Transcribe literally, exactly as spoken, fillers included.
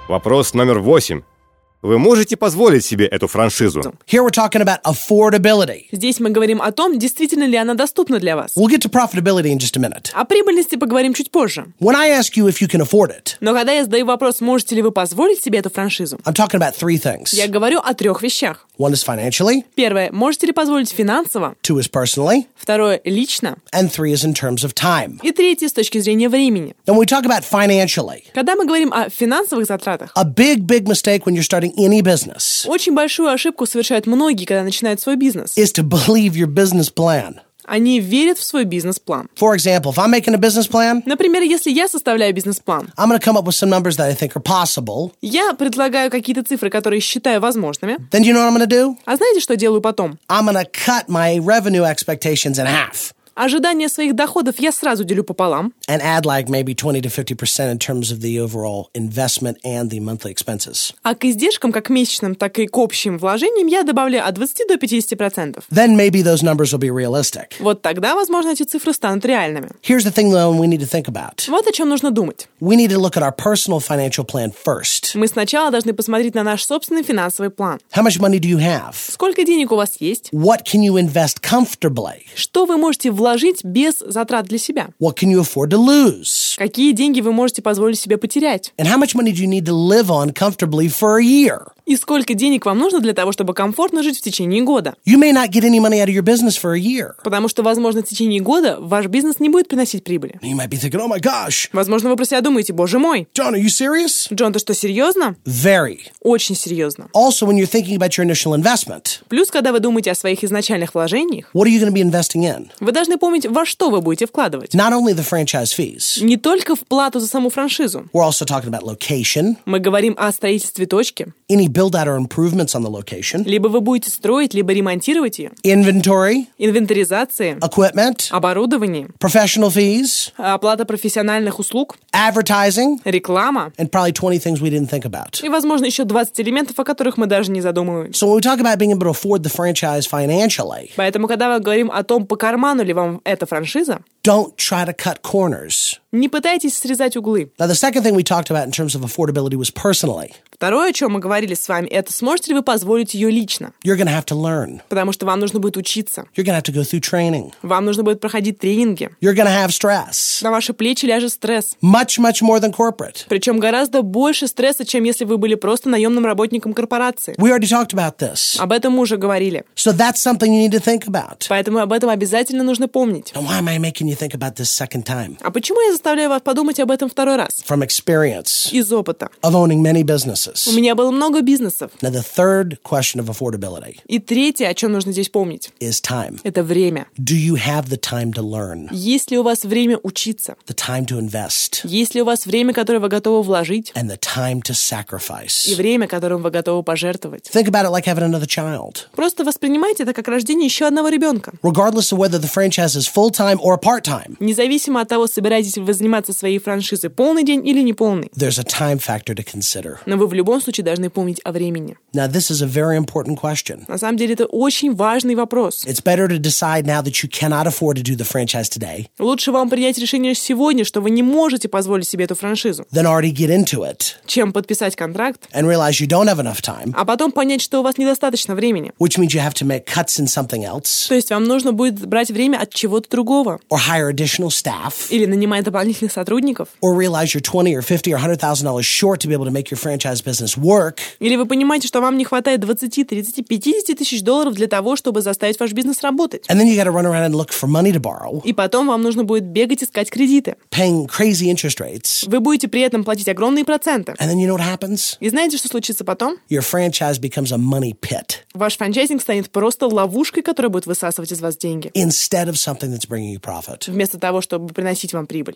Вопрос номер восемь. Вы можете позволить себе эту франшизу? Here we're talking about affordability. Здесь мы говорим о том, действительно ли она доступна для вас. We'll get to profitability in just a minute. О прибыльности поговорим чуть позже. When I ask you if you can afford it, Но когда я задаю вопрос, можете ли вы позволить себе эту франшизу, I'm talking about three things. я говорю о трех вещах. One is financially, Первое, можете ли позволить финансово? two is personally, Второе, лично. and three is in terms of time. И третье, с точки зрения времени. When we talk about financially, Когда мы говорим о финансовых затратах, a big, big mistake when you're starting any business очень большую ошибку совершают многие, когда начинают свой бизнес. is to believe your business plan. Они верят в свой бизнес-план. For example, if I'm making a business plan, Например, если я составляю бизнес-план, I'm going to come up with some numbers that I think are possible. я предлагаю какие-то цифры, которые считаю возможными. Then you know what I'm going to do? А знаете, что делаю потом? I'm going to cut my revenue expectations in half Ожидания своих доходов я сразу делю пополам and add like maybe twenty to fifty percent in terms of the overall investment and the monthly expenses. а к издержкам, как месячным, так и к общим вложениям, я добавляю от двадцати до пятидесяти процентов. Then maybe those numbers will be realistic. Вот тогда, возможно, эти цифры станут реальными. Here's the thing, though, we need to think about. Вот о чем нужно думать. We need to look at our personal financial plan first. Мы сначала должны посмотреть на наш собственный финансовый план. How much money do you have? Сколько денег у вас есть? What can you invest comfortably? Что вы можете вложить без затрат для себя? What can you afford to lose? Какие деньги вы можете позволить себе потерять? And how much money do you need to live on comfortably for a year? И сколько денег вам нужно для того, чтобы комфортно жить в течение года? You may not get any money out of your business for a year. Потому что, возможно, в течение года ваш бизнес не будет приносить прибыли. You might be thinking, oh my gosh, Возможно, вы про себя думаете, боже мой, John, are you serious? Джон, ты что, серьезно? Very. Очень серьезно. Also, when you're thinking about your initial investment, Плюс, когда вы думаете о своих изначальных вложениях, what are you going to be investing in? вы должны помнить, во что вы будете вкладывать. Not only the franchise fees. Не только в плату за саму франшизу. We're also talking about location, Мы говорим о строительстве точки. any build-out or improvements on the location, Либо вы будете строить, либо ремонтировать ее. inventory, Инвентаризация, equipment, оборудование, professional fees, оплата профессиональных услуг, advertising, реклама and probably twenty things we didn't think about. и, возможно, еще двадцать элементов, о которых мы даже не задумываемся. So when we talk about being able to afford the franchise financially, Поэтому, когда мы говорим о том, по карману ли вам эта франшиза, don't try to cut corners. не пытайтесь срезать углы. Now, the second thing we talked about in terms of affordability was personally. Второе, о чем мы говорили с вами, это сможете ли вы позволить ее лично. You're going to have to learn. Потому что вам нужно будет учиться. You're going to have to go through training. Вам нужно будет проходить тренинги. You're going to have stress. На ваши плечи ляжет стресс. Much, much more than corporate. Причем гораздо больше стресса, чем если вы были просто наемным работником корпорации. We already talked about this. Об этом мы уже говорили. So that's something you need to think about. Поэтому об этом обязательно нужно помнить. And why am I making you think about this second time? А почему я заставляю вас подумать об этом второй раз? From experience Из опыта. of owning many У businesses. меня было много бизнесов. Now, the third question of affordability И третье, о чем нужно здесь помнить, is time. это время. Do you have the time to learn? Есть ли у вас время учиться? The time to invest? Есть ли у вас время, которое вы готовы вложить? And the time to И sacrifice? время, которым вы готовы пожертвовать? Think about it like having another child. Просто воспринимайте это как рождение еще одного ребенка. Regardless of whether the franchise is full-time or part-time, Независимо от того, собираетесь ли вы заниматься своей франшизой полный день или не полный. there's a time factor to consider. Но вы в любом случае должны помнить о времени. Now, this is a very important question. На самом деле, это очень важный вопрос. It's better to decide now that you cannot afford to do the franchise today Лучше вам принять решение сегодня, что вы не можете позволить себе эту франшизу, than already get into it чем подписать контракт, and realize you don't have enough time, а потом понять, что у вас недостаточно времени. which means you have to make cuts in something else То есть вам нужно будет брать время от чего-то другого. or hire additional staff Или нанимать дополнительных сотрудников. or realize you're twenty or fifty or one hundred thousand dollars short to be able to make your franchise business work. Или вы понимаете, что вам не хватает двадцати, тридцати, пятидесяти тысяч долларов для того, чтобы заставить ваш бизнес работать. And then you got to run around and look for money to borrow, И потом вам нужно будет бегать искать кредиты. paying crazy interest rates. Вы будете при этом платить огромные проценты. And then you know what happens? И знаете, что случится потом? Your franchise becomes a money pit Ваш франчайзинг станет просто ловушкой, которая будет высасывать из вас деньги, instead of something that's bringing you profit. вместо того, чтобы приносить вам прибыль.